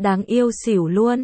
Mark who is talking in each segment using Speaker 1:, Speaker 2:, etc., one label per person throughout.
Speaker 1: Đáng yêu xỉu luôn.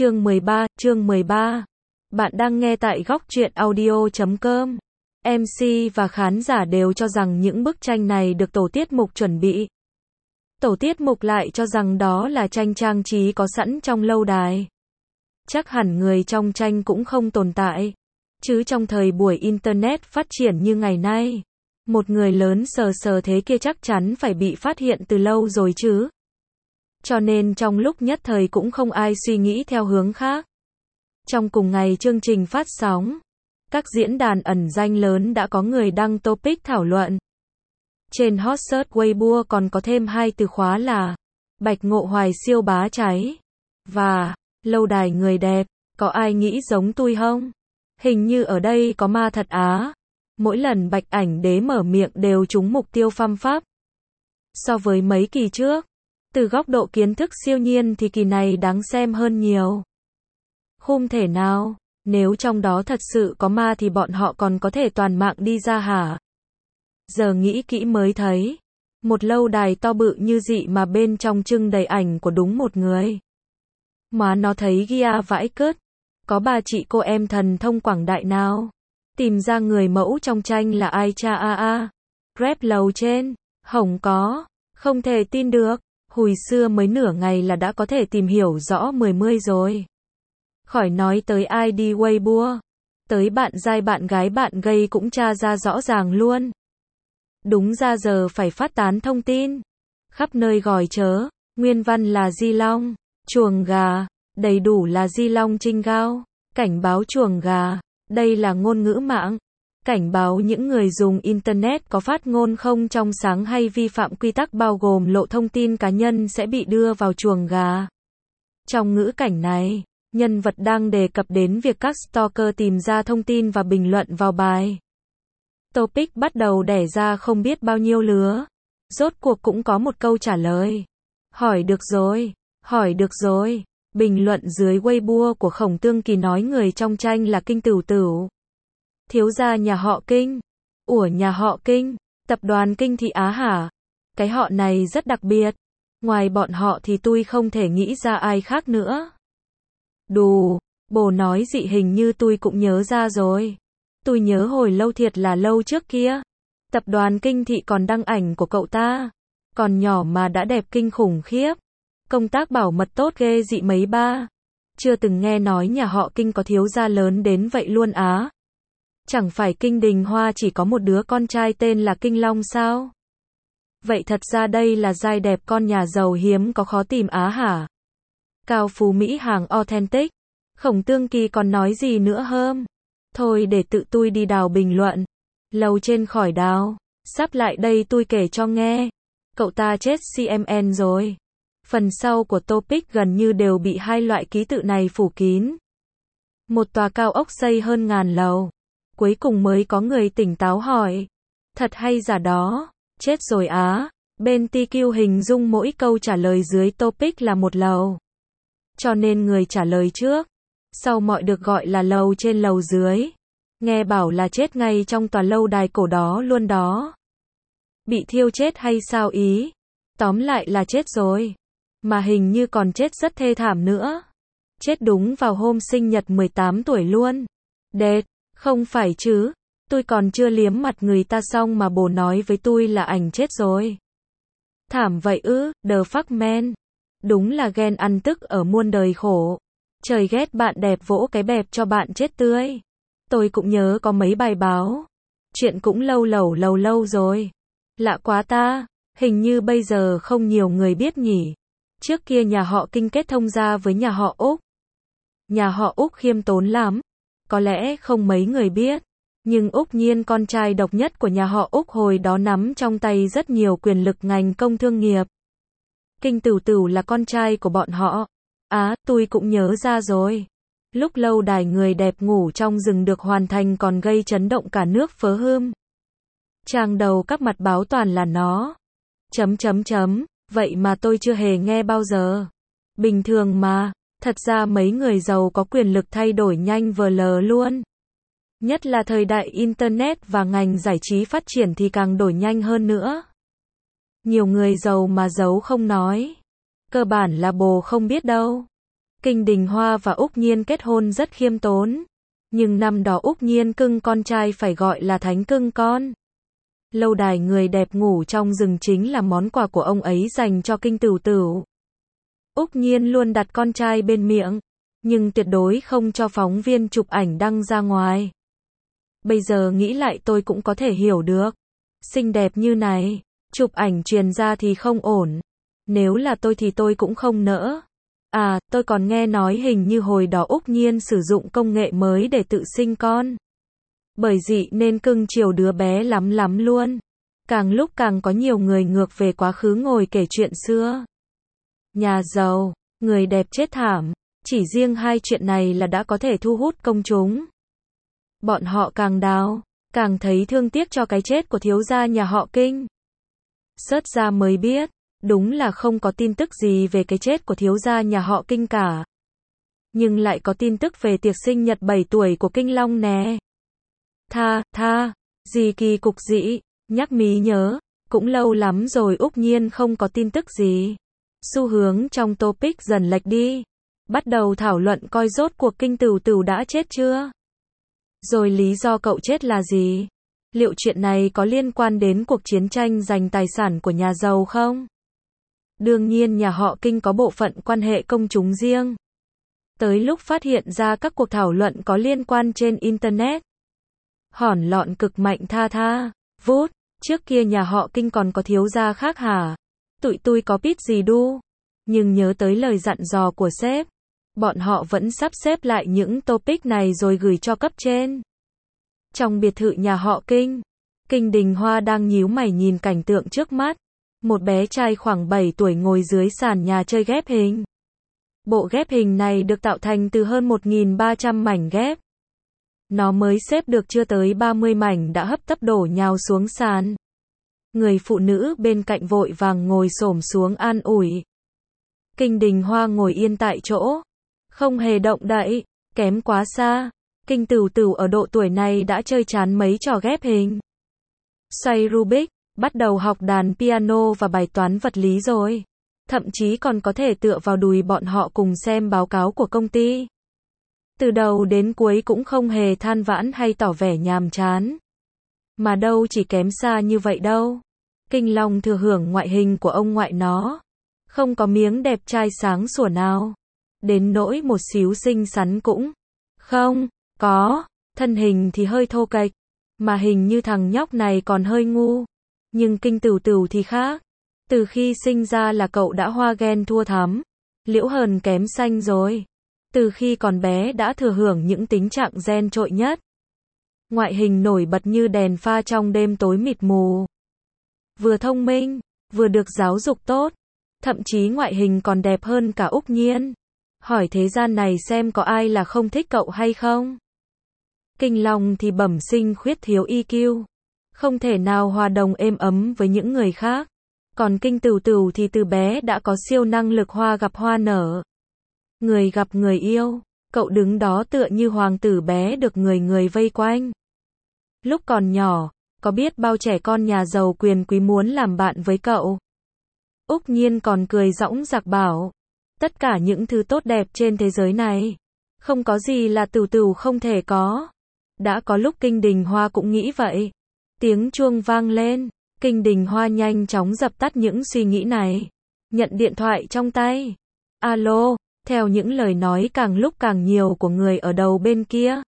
Speaker 1: Chương 13. Bạn đang nghe tại góc truyện audio.com. MC và khán giả đều cho rằng những bức tranh này được tổ tiết mục chuẩn bị. Tổ tiết mục lại cho rằng đó là tranh trang trí có sẵn trong lâu đài. Chắc hẳn người trong tranh cũng không tồn tại. Chứ trong thời buổi Internet phát triển như ngày nay, một người lớn sờ sờ thế kia chắc chắn phải bị phát hiện từ lâu rồi chứ. Cho nên trong lúc nhất thời cũng không ai suy nghĩ theo hướng khác. Trong cùng ngày chương trình phát sóng, các diễn đàn ẩn danh lớn đã có người đăng topic thảo luận. Trên hot search Weibo còn có thêm hai từ khóa là Bạch Ngộ Hoài siêu bá cháy và lâu đài người đẹp. Có ai nghĩ giống tôi không? Hình như ở đây có ma thật á. Mỗi lần Bạch Ảnh Đế mở miệng đều trúng mục tiêu phăm phắp. So với mấy kỳ trước, từ góc độ kiến thức siêu nhiên thì kỳ này đáng xem hơn nhiều. Không thể nào, nếu trong đó thật sự có ma thì bọn họ còn có thể toàn mạng đi ra hả? Giờ nghĩ kỹ mới thấy, một lâu đài to bự như dị mà bên trong trưng đầy ảnh của đúng một người. Mà nó thấy ghia vãi cứt, có bà chị cô em thần thông quảng đại nào? Tìm ra người mẫu trong tranh là ai cha Rep lầu trên, hổng có, không thể tin được. Hồi xưa mới nửa ngày là đã có thể tìm hiểu rõ 10 rồi. Khỏi nói tới ID Weibo, tới bạn giai bạn gái bạn gay cũng tra ra rõ ràng luôn. Đúng ra giờ phải phát tán thông tin. Khắp nơi gòi chớ, nguyên văn là Di Long, chuồng gà, đầy đủ là Di Long Trinh Gao, cảnh báo chuồng gà, đây là ngôn ngữ mạng. Cảnh báo những người dùng Internet có phát ngôn không trong sáng hay vi phạm quy tắc bao gồm lộ thông tin cá nhân sẽ bị đưa vào chuồng gà. Trong ngữ cảnh này, nhân vật đang đề cập đến việc các stalker tìm ra thông tin và bình luận vào bài. Topic bắt đầu đẻ ra không biết bao nhiêu lứa. Rốt cuộc cũng có một câu trả lời. Hỏi được rồi. Bình luận dưới Weibo của Khổng Tương Kỳ nói người trong tranh là Kinh Tửu Tửu. Thiếu gia nhà họ Kinh. Ủa nhà họ Kinh, tập đoàn Kinh thị Á hả? Cái họ này rất đặc biệt. Ngoài bọn họ thì tôi không thể nghĩ ra ai khác nữa. Đù, bồ nói dị hình như tôi cũng nhớ ra rồi. Tôi nhớ hồi lâu thiệt là lâu trước kia. Tập đoàn Kinh thị còn đăng ảnh của cậu ta. Còn nhỏ mà đã đẹp kinh khủng khiếp. Công tác bảo mật tốt ghê dị mấy ba. Chưa từng nghe nói nhà họ Kinh có thiếu gia lớn đến vậy luôn á. Chẳng phải Kinh Đình Hoa chỉ có một đứa con trai tên là Kinh Long sao? Vậy thật ra đây là giai đẹp con nhà giàu hiếm có khó tìm á hả? Cao Phú Mỹ hàng authentic. Khổng Tương Kỳ còn nói gì nữa hơm? Thôi để tự tôi đi đào bình luận. Lầu trên khỏi đào. Sắp lại đây tôi kể cho nghe. Cậu ta chết CMN rồi. Phần sau của topic gần như đều bị hai loại ký tự này phủ kín. Một tòa cao ốc xây hơn 1000 lầu. Cuối cùng mới có người tỉnh táo hỏi. Thật hay giả đó? Chết rồi á. Bên TQ hình dung mỗi câu trả lời dưới topic là một lầu. Cho nên người trả lời trước. Sau mọi được gọi là lầu trên lầu dưới. Nghe bảo là chết ngay trong tòa lâu đài cổ đó luôn đó. Bị thiêu chết hay sao ý? Tóm lại là chết rồi. Mà hình như còn chết rất thê thảm nữa. Chết đúng vào hôm sinh nhật 18 tuổi luôn. Đệt. Không phải chứ, tôi còn chưa liếm mặt người ta xong mà bồ nói với tôi là ảnh chết rồi. Thảm vậy ư, the fuck man. Đúng là ghen ăn tức ở muôn đời khổ. Trời ghét bạn đẹp vỗ cái bẹp cho bạn chết tươi. Tôi cũng nhớ có mấy bài báo. Chuyện cũng lâu rồi. Lạ quá ta, hình như bây giờ không nhiều người biết nhỉ. Trước kia nhà họ Kinh kết thông gia với nhà họ Úc. Nhà họ Úc khiêm tốn lắm. Có lẽ không mấy người biết, nhưng Úc Nhiên con trai độc nhất của nhà họ Úc hồi đó nắm trong tay rất nhiều quyền lực ngành công thương nghiệp. Kinh Tửu Tửu là con trai của bọn họ. Tôi cũng nhớ ra rồi. Lúc lâu đài người đẹp ngủ trong rừng được hoàn thành còn gây chấn động cả nước phớ hươm. Trang đầu các mặt báo toàn là nó. Vậy mà tôi chưa hề nghe bao giờ. Bình thường mà. Thật ra mấy người giàu có quyền lực thay đổi nhanh vờ lờ luôn. Nhất là thời đại Internet và ngành giải trí phát triển thì càng đổi nhanh hơn nữa. Nhiều người giàu mà giấu không nói. Cơ bản là bồ không biết đâu. Kinh Đình Hoa và Úc Nhiên kết hôn rất khiêm tốn. Nhưng năm đó Úc Nhiên cưng con trai phải gọi là thánh cưng con. Lâu đài người đẹp ngủ trong rừng chính là món quà của ông ấy dành cho Kinh Tửu Tửu. Úc Nhiên luôn đặt con trai bên miệng, nhưng tuyệt đối không cho phóng viên chụp ảnh đăng ra ngoài. Bây giờ nghĩ lại tôi cũng có thể hiểu được. Xinh đẹp như này, chụp ảnh truyền ra thì không ổn. Nếu là tôi thì tôi cũng không nỡ. À, tôi còn nghe nói hình như hồi đó Úc Nhiên sử dụng công nghệ mới để tự sinh con. Bởi dị nên cưng chiều đứa bé lắm lắm luôn. Càng lúc càng có nhiều người ngược về quá khứ ngồi kể chuyện xưa. Nhà giàu, người đẹp chết thảm. Chỉ riêng hai chuyện này là đã có thể thu hút công chúng. Bọn họ càng đào, càng thấy thương tiếc cho cái chết của thiếu gia nhà họ Kinh. Search ra mới biết, đúng là không có tin tức gì về cái chết của thiếu gia nhà họ Kinh cả. Nhưng lại có tin tức về tiệc sinh nhật 7 tuổi của Kinh Long nè. Gì kỳ cục dĩ, nhắc mí nhớ, cũng lâu lắm rồi Úc Nhiên không có tin tức gì. Xu hướng trong topic dần lệch đi. Bắt đầu thảo luận coi rốt cuộc Kinh Tửu Tửu đã chết chưa? Rồi lý do cậu chết là gì? Liệu chuyện này có liên quan đến cuộc chiến tranh giành tài sản của nhà giàu không? Đương nhiên nhà họ Kinh có bộ phận quan hệ công chúng riêng. Tới lúc phát hiện ra các cuộc thảo luận có liên quan trên Internet. Hỏn lọn cực mạnh vút, trước kia nhà họ Kinh còn có thiếu gia khác hả? Tụi tôi có biết gì đu. Nhưng nhớ tới lời dặn dò của sếp. Bọn họ vẫn sắp xếp lại những topic này rồi gửi cho cấp trên. Trong biệt thự nhà họ Kinh, Kinh Đình Hoa đang nhíu mày nhìn cảnh tượng trước mắt. Một bé trai khoảng 7 tuổi ngồi dưới sàn nhà chơi ghép hình. Bộ ghép hình này được tạo thành từ hơn 1.300 mảnh ghép. Nó mới xếp được chưa tới 30 mảnh đã hấp tấp đổ nhào xuống sàn. Người phụ nữ bên cạnh vội vàng ngồi xổm xuống an ủi. Kinh Đình Hoa ngồi yên tại chỗ, không hề động đậy, kém quá xa. Kinh Tửu Tửu ở độ tuổi này đã chơi chán mấy trò ghép hình. Xoay Rubik, bắt đầu học đàn piano và bài toán vật lý rồi. Thậm chí còn có thể tựa vào đùi bọn họ cùng xem báo cáo của công ty. Từ đầu đến cuối cũng không hề than vãn hay tỏ vẻ nhàm chán. Mà đâu chỉ kém xa như vậy đâu. Kinh Long thừa hưởng ngoại hình của ông ngoại nó. Không có miếng đẹp trai sáng sủa nào. Đến nỗi một xíu xinh xắn cũng không có. Thân hình thì hơi thô kệch. Mà hình như thằng nhóc này còn hơi ngu. Nhưng Kinh Tửu Tửu thì khác. Từ khi sinh ra là cậu đã hoa ghen thua thắm. Liễu hờn kém xanh rồi. Từ khi còn bé đã thừa hưởng những tính trạng gen trội nhất. Ngoại hình nổi bật như đèn pha trong đêm tối mịt mù. Vừa thông minh, vừa được giáo dục tốt. Thậm chí ngoại hình còn đẹp hơn cả Úc Nhiên. Hỏi thế gian này xem có ai là không thích cậu hay không? Kinh Long thì bẩm sinh khuyết thiếu EQ. Không thể nào hòa đồng êm ấm với những người khác. Còn Kinh Tửu Tửu thì từ bé đã có siêu năng lực hoa gặp hoa nở. Người gặp người yêu, cậu đứng đó tựa như hoàng tử bé được người người vây quanh. Lúc còn nhỏ, có biết bao trẻ con nhà giàu quyền quý muốn làm bạn với cậu. Úc Nhiên còn cười dõng dạc bảo, tất cả những thứ tốt đẹp trên thế giới này, không có gì là Tửu Tửu không thể có. Đã có lúc Kinh Đình Hoa cũng nghĩ vậy. Tiếng chuông vang lên, Kinh Đình Hoa nhanh chóng dập tắt những suy nghĩ này. Nhận điện thoại trong tay. Alo, theo những lời nói càng lúc càng nhiều của người ở đầu bên kia.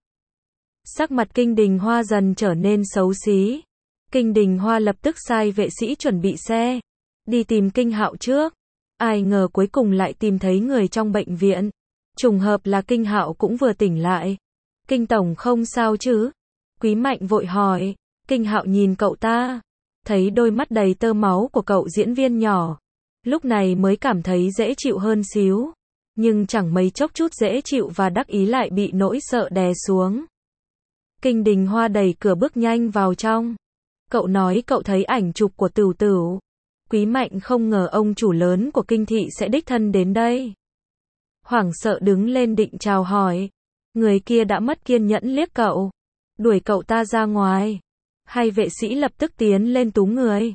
Speaker 1: Sắc mặt Kinh Đình Hoa dần trở nên xấu xí. Kinh Đình Hoa lập tức sai vệ sĩ chuẩn bị xe. Đi tìm Kinh Hạo trước. Ai ngờ cuối cùng lại tìm thấy người trong bệnh viện. Trùng hợp là Kinh Hạo cũng vừa tỉnh lại. Kinh Tổng không sao chứ? Quý Mạnh vội hỏi. Kinh Hạo nhìn cậu ta. Thấy đôi mắt đầy tơ máu của cậu diễn viên nhỏ. Lúc này mới cảm thấy dễ chịu hơn xíu. Nhưng chẳng mấy chốc chút dễ chịu và đắc ý lại bị nỗi sợ đè xuống. Kinh Đình Hoa đẩy cửa bước nhanh vào trong. Cậu nói cậu thấy ảnh chụp của Tửu Tửu. Quý Mạnh không ngờ ông chủ lớn của Kinh thị sẽ đích thân đến đây. Hoảng sợ đứng lên định chào hỏi. Người kia đã mất kiên nhẫn liếc cậu. Đuổi cậu ta ra ngoài. Hai vệ sĩ lập tức tiến lên túm người.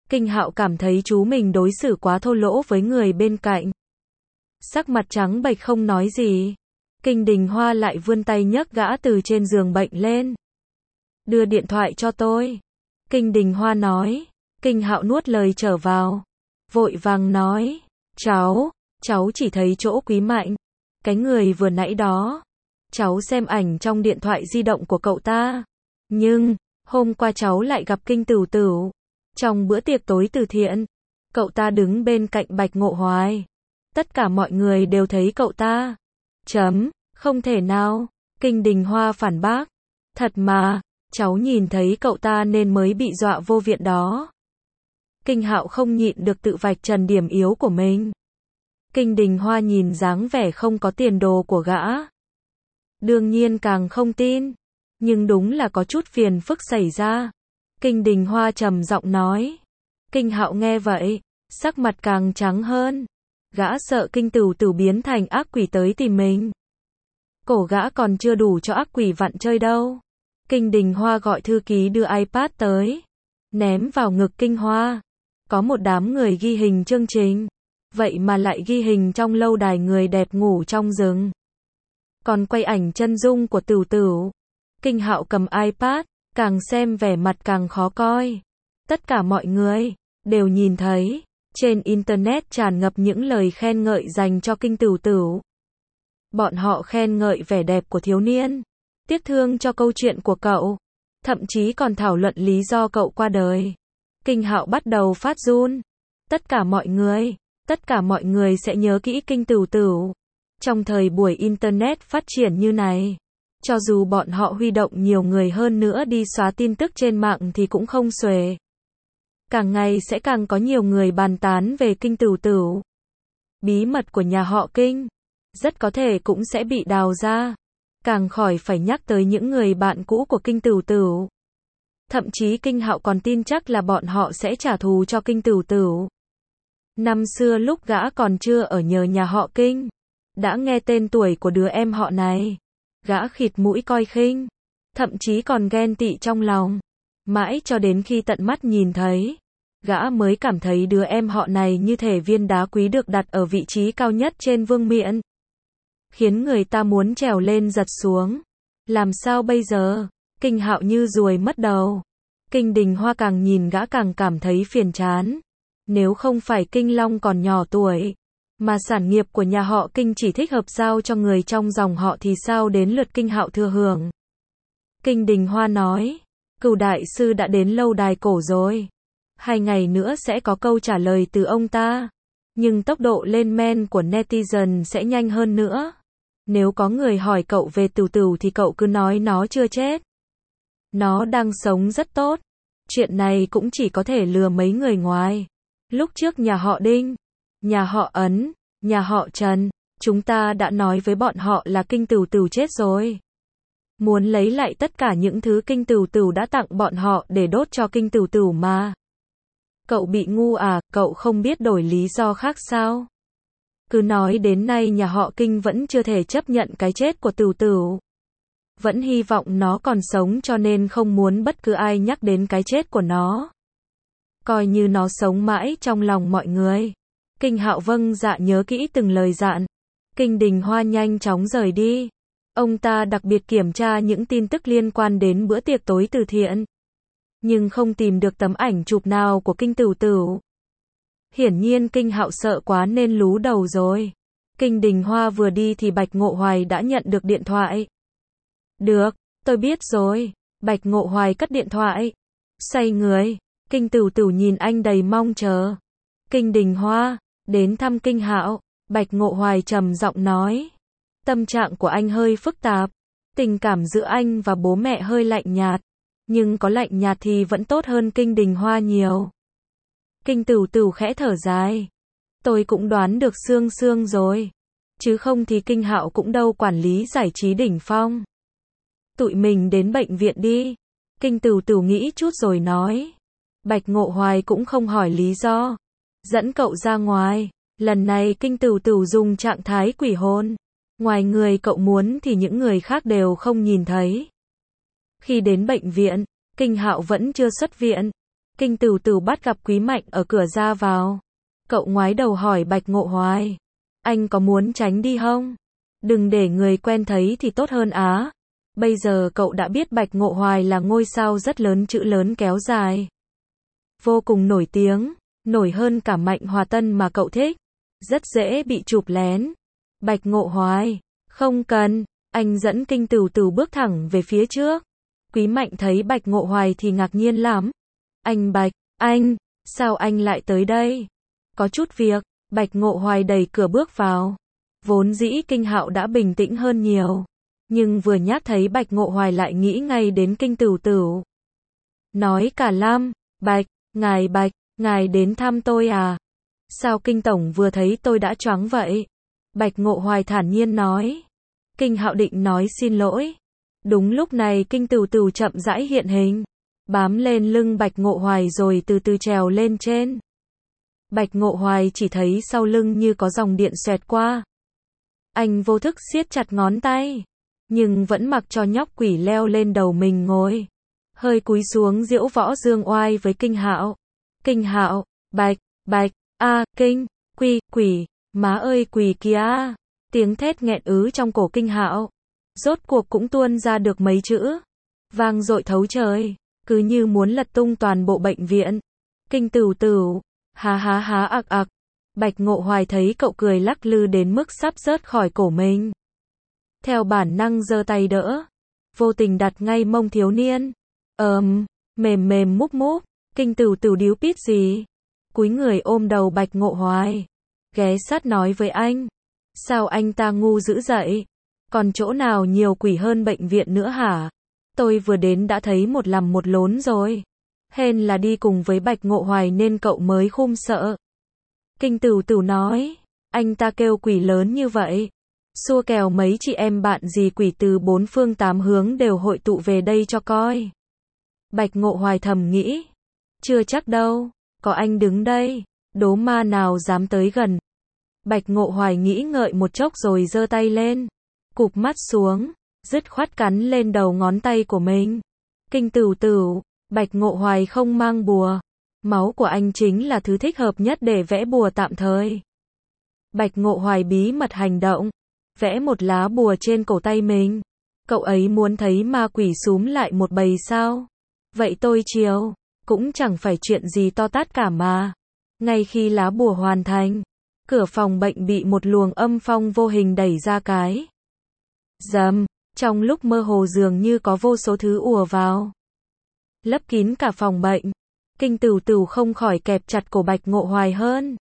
Speaker 1: Kinh Hạo cảm thấy chú mình đối xử quá thô lỗ với người bên cạnh. Sắc mặt trắng bệch không nói gì. Kinh Đình Hoa lại vươn tay nhấc gã từ trên giường bệnh lên. Đưa điện thoại cho tôi. Kinh Đình Hoa nói. Kinh Hạo nuốt lời trở vào. Vội vàng nói. Cháu chỉ thấy chỗ Quý Mạnh. Cái người vừa nãy đó. Cháu xem ảnh trong điện thoại di động của cậu ta. Nhưng, hôm qua cháu lại gặp Kinh Tửu Tửu. Trong bữa tiệc tối từ thiện. Cậu ta đứng bên cạnh Bạch Ngộ Hoài. Tất cả mọi người đều thấy cậu ta. Không thể nào. Kinh Đình Hoa phản bác. Thật mà, cháu nhìn thấy cậu ta nên mới bị dọa vô viện đó. Kinh Hạo không nhịn được tự vạch trần điểm yếu của mình. Kinh Đình Hoa nhìn dáng vẻ không có tiền đồ của gã. Đương nhiên càng không tin. Nhưng đúng là có chút phiền phức xảy ra. Kinh Đình Hoa trầm giọng nói. Kinh Hạo nghe vậy, sắc mặt càng trắng hơn. Gã sợ Kinh Tửu Tửu biến thành ác quỷ tới tìm mình. Cổ gã còn chưa đủ cho ác quỷ vặn chơi đâu. Kinh Đình Hoa gọi thư ký đưa iPad tới. Ném vào ngực Kinh Hoa. Có một đám người ghi hình chương trình. Vậy mà lại ghi hình trong lâu đài người đẹp ngủ trong rừng. Còn quay ảnh chân dung của Tửu Tửu. Kinh Hạo cầm iPad, càng xem vẻ mặt càng khó coi. Tất cả mọi người đều nhìn thấy. Trên Internet tràn ngập những lời khen ngợi dành cho Kinh Tửu Tửu. Bọn họ khen ngợi vẻ đẹp của thiếu niên. Tiếc thương cho câu chuyện của cậu. Thậm chí còn thảo luận lý do cậu qua đời. Kinh Hạo bắt đầu phát run. Tất cả mọi người sẽ nhớ kỹ Kinh Tửu Tửu. Trong thời buổi Internet phát triển như này. Cho dù bọn họ huy động nhiều người hơn nữa đi xóa tin tức trên mạng thì cũng không xuể. Càng ngày sẽ càng có nhiều người bàn tán về Kinh Tửu Tửu. Bí mật của nhà họ Kinh rất có thể cũng sẽ bị đào ra. Càng khỏi phải nhắc tới những người bạn cũ của Kinh Tửu Tửu. Thậm chí Kinh Hạo còn tin chắc là bọn họ sẽ trả thù cho Kinh Tửu Tửu. Năm xưa lúc gã còn chưa ở nhờ nhà họ Kinh, đã nghe tên tuổi của đứa em họ này. Gã khịt mũi coi khinh, thậm chí còn ghen tị trong lòng. Mãi cho đến khi tận mắt nhìn thấy, gã mới cảm thấy đứa em họ này như thể viên đá quý được đặt ở vị trí cao nhất trên vương miện. Khiến người ta muốn trèo lên giật xuống. Làm sao bây giờ? Kinh Hạo như ruồi mất đầu. Kinh Đình Hoa càng nhìn gã càng cảm thấy phiền chán. Nếu không phải Kinh Long còn nhỏ tuổi, mà sản nghiệp của nhà họ Kinh chỉ thích hợp giao cho người trong dòng họ thì sao đến lượt Kinh Hạo thừa hưởng? Kinh Đình Hoa nói, Cửu đại sư đã đến lâu đài cổ rồi. 2 ngày nữa sẽ có câu trả lời từ ông ta. Nhưng tốc độ lên men của netizen sẽ nhanh hơn nữa. Nếu có người hỏi cậu về Tửu Tửu thì cậu cứ nói nó chưa chết. Nó đang sống rất tốt. Chuyện này cũng chỉ có thể lừa mấy người ngoài. Lúc trước nhà họ Đinh, nhà họ Ấn, nhà họ Trần, chúng ta đã nói với bọn họ là Kinh Tửu Tửu chết rồi. Muốn lấy lại tất cả những thứ Kinh Tửu Tửu đã tặng bọn họ để đốt cho Kinh Tửu Tửu mà. Cậu bị ngu à, cậu không biết đổi lý do khác sao? Cứ nói đến nay nhà họ Kinh vẫn chưa thể chấp nhận cái chết của Tửu Tửu. Vẫn hy vọng nó còn sống cho nên không muốn bất cứ ai nhắc đến cái chết của nó. Coi như nó sống mãi trong lòng mọi người. Kinh Hạo vâng dạ nhớ kỹ từng lời dặn. Kinh Đình Hoa nhanh chóng rời đi. Ông ta đặc biệt kiểm tra những tin tức liên quan đến bữa tiệc tối từ thiện. Nhưng không tìm được tấm ảnh chụp nào của Kinh Tửu Tửu. Hiển nhiên Kinh Hạo sợ quá nên lú đầu rồi. Kinh Đình Hoa vừa đi thì Bạch Ngộ Hoài đã nhận được điện thoại. Được, tôi biết rồi. Bạch Ngộ Hoài cất điện thoại. Xoay người. Kinh Tửu Tửu nhìn anh đầy mong chờ. Kinh Đình Hoa, đến thăm Kinh Hạo. Bạch Ngộ Hoài trầm giọng nói. Tâm trạng của anh hơi phức tạp. Tình cảm giữa anh và bố mẹ hơi lạnh nhạt. Nhưng có lạnh nhạt thì vẫn tốt hơn Kinh Đình Hoa nhiều. Kinh Tửu Tửu khẽ thở dài. Tôi cũng đoán được sương sương rồi. Chứ không thì Kinh Hạo cũng đâu quản lý giải trí đỉnh phong. Tụi mình đến bệnh viện đi. Kinh Tửu Tửu nghĩ chút rồi nói. Bạch Ngộ Hoài cũng không hỏi lý do. Dẫn cậu ra ngoài. Lần này Kinh Tửu Tửu dùng trạng thái quỷ hồn. Ngoài người cậu muốn thì những người khác đều không nhìn thấy. Khi đến bệnh viện, Kinh Hạo vẫn chưa xuất viện. Kinh Tửu Tửu bắt gặp Quý Mạnh ở cửa ra vào. Cậu ngoái đầu hỏi Bạch Ngộ Hoài. Anh có muốn tránh đi không? Đừng để người quen thấy thì tốt hơn á. Bây giờ cậu đã biết Bạch Ngộ Hoài là ngôi sao rất lớn, chữ lớn kéo dài. Vô cùng nổi tiếng, nổi hơn cả Mạnh Hòa Tân mà cậu thích. Rất dễ bị chụp lén. Bạch Ngộ Hoài, không cần, anh dẫn Kinh Tửu Tửu bước thẳng về phía trước. Quý Mạnh thấy Bạch Ngộ Hoài thì ngạc nhiên lắm. Anh Bạch, anh, sao anh lại tới đây? Có chút việc, Bạch Ngộ Hoài đẩy cửa bước vào. Vốn dĩ Kinh Hạo đã bình tĩnh hơn nhiều. Nhưng vừa nhắc thấy Bạch Ngộ Hoài lại nghĩ ngay đến Kinh Tửu Tửu. Nói cả lăm, Bạch, ngài đến thăm tôi à? Sao Kinh Tổng vừa thấy tôi đã choáng vậy? Bạch Ngộ Hoài thản nhiên nói. Kinh Hạo định nói xin lỗi. Đúng lúc này Kinh Tửu Tửu chậm rãi hiện hình. Bám lên lưng Bạch Ngộ Hoài rồi từ từ trèo lên trên. Bạch Ngộ Hoài chỉ thấy sau lưng như có dòng điện xoẹt qua. Anh vô thức siết chặt ngón tay. Nhưng vẫn mặc cho nhóc quỷ leo lên đầu mình ngồi. Hơi cúi xuống diễu võ dương oai với Kinh Hạo. Kinh Hạo, Bạch, Kinh, quỷ, má ơi quỷ kìa. Tiếng thét nghẹn ứ trong cổ Kinh Hạo. Rốt cuộc cũng tuôn ra được mấy chữ. Vang dội thấu trời. Cứ như muốn lật tung toàn bộ bệnh viện. Kinh Tửu Tửu, há ặc. Bạch Ngộ Hoài thấy cậu cười lắc lư đến mức sắp rớt khỏi cổ mình. Theo bản năng giơ tay đỡ. Vô tình đặt ngay mông thiếu niên. Mềm múp. Kinh Tửu Tửu điếu pít gì. Cúi người ôm đầu Bạch Ngộ Hoài. Ghé sát nói với anh. Sao anh ta ngu dữ vậy? Còn chỗ nào nhiều quỷ hơn bệnh viện nữa hả? Tôi vừa đến đã thấy một lằm một lốn rồi. Hên là đi cùng với Bạch Ngộ Hoài nên cậu mới khum sợ. Kinh Tửu Tửu nói. Anh ta kêu quỷ lớn như vậy. Xua kèo mấy chị em bạn gì quỷ từ bốn phương tám hướng đều hội tụ về đây cho coi. Bạch Ngộ Hoài thầm nghĩ. Chưa chắc đâu. Có anh đứng đây. Đố ma nào dám tới gần. Bạch Ngộ Hoài nghĩ ngợi một chốc rồi giơ tay lên. Cụp mắt xuống. Dứt khoát cắn lên đầu ngón tay của mình. Kinh Tửu Tửu, Bạch Ngộ Hoài không mang bùa. Máu của anh chính là thứ thích hợp nhất để vẽ bùa tạm thời. Bạch Ngộ Hoài bí mật hành động. Vẽ một lá bùa trên cổ tay mình. Cậu ấy muốn thấy ma quỷ xúm lại một bầy sao? Vậy tôi chiều. Cũng chẳng phải chuyện gì to tát cả mà. Ngay khi lá bùa hoàn thành. Cửa phòng bệnh bị một luồng âm phong vô hình đẩy ra cái. Dầm. Trong lúc mơ hồ dường như có vô số thứ ùa vào. Lấp kín cả phòng bệnh. Kinh Tửu Tửu không khỏi kẹp chặt cổ Bạch Ngộ Hoài hơn.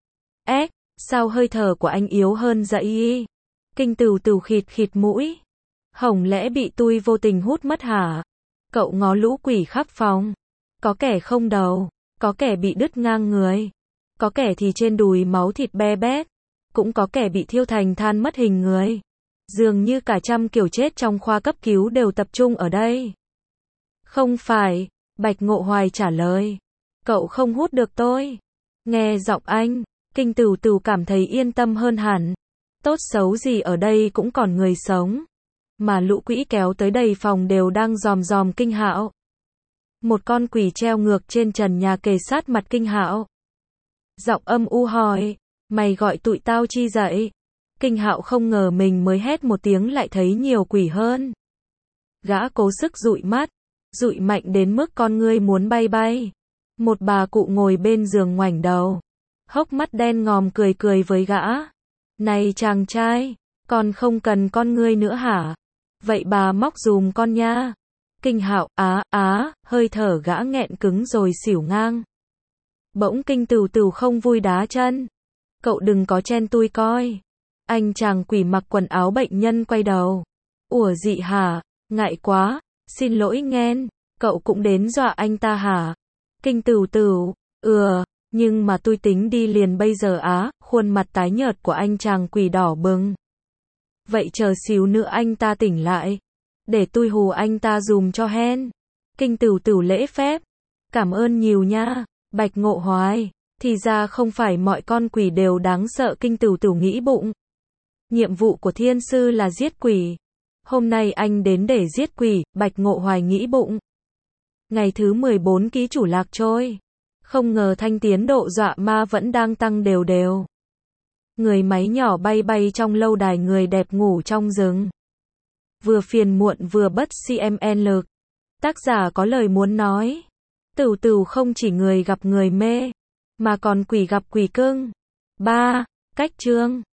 Speaker 1: Sao hơi thở của anh yếu hơn vậy? Kinh Tửu Tửu khịt mũi. Hổng lẽ bị tôi vô tình hút mất hả? Cậu ngó lũ quỷ khắp phòng. Có kẻ không đầu, có kẻ bị đứt ngang người. Có kẻ thì trên đùi máu thịt be bét. Cũng có kẻ bị thiêu thành than mất hình người. Dường như cả trăm kiểu chết trong khoa cấp cứu đều tập trung ở đây. Không phải, Bạch Ngộ Hoài trả lời. Cậu không hút được tôi. Nghe giọng anh, Kinh Tửu Tửu cảm thấy yên tâm hơn hẳn. Tốt xấu gì ở đây cũng còn người sống. Mà lũ quỷ kéo tới đầy phòng đều đang dòm Kinh Hạo. Một con quỷ treo ngược trên trần nhà kề sát mặt Kinh Hạo. Giọng âm u hỏi, mày gọi tụi tao chi dậy? Kinh Hạo không ngờ mình mới hét một tiếng lại thấy nhiều quỷ hơn. Gã cố sức dụi mắt, dụi mạnh đến mức con ngươi muốn bay. Một bà cụ ngồi bên giường ngoảnh đầu, hốc mắt đen ngòm cười với gã. Này chàng trai, con không cần con ngươi nữa hả? Vậy bà móc dùm con nha. Kinh Hạo, hơi thở gã nghẹn cứng rồi xỉu ngang. Bỗng Kinh Tửu Tửu không vui đá chân. Cậu đừng có chen tui coi. Anh chàng quỷ mặc quần áo bệnh nhân quay đầu. Ủa dị hả? Ngại quá. Xin lỗi nghen. Cậu cũng đến dọa anh ta hả? Kinh Tửu Tửu. Nhưng mà tôi tính đi liền bây giờ á. Khuôn mặt tái nhợt của anh chàng quỷ đỏ bừng. Vậy chờ xíu nữa anh ta tỉnh lại. Để tôi hù anh ta dùm cho hen. Kinh Tửu Tửu lễ phép. Cảm ơn nhiều nha. Bạch Ngộ Hoài. Thì ra không phải mọi con quỷ đều đáng sợ. Kinh Tửu Tửu nghĩ bụng. Nhiệm vụ của thiên sư là giết quỷ. Hôm nay anh đến để giết quỷ. Bạch Ngộ Hoài nghĩ bụng. Ngày thứ 14 ký chủ lạc trôi. Không ngờ thanh tiến độ dọa ma vẫn đang tăng đều đều. Người máy nhỏ bay bay trong lâu đài người đẹp ngủ trong rừng. Vừa phiền muộn vừa bất cml. Tác giả có lời muốn nói. Tửu tửu không chỉ người gặp người mê, mà còn quỷ gặp quỷ cưng. 3. Cách chương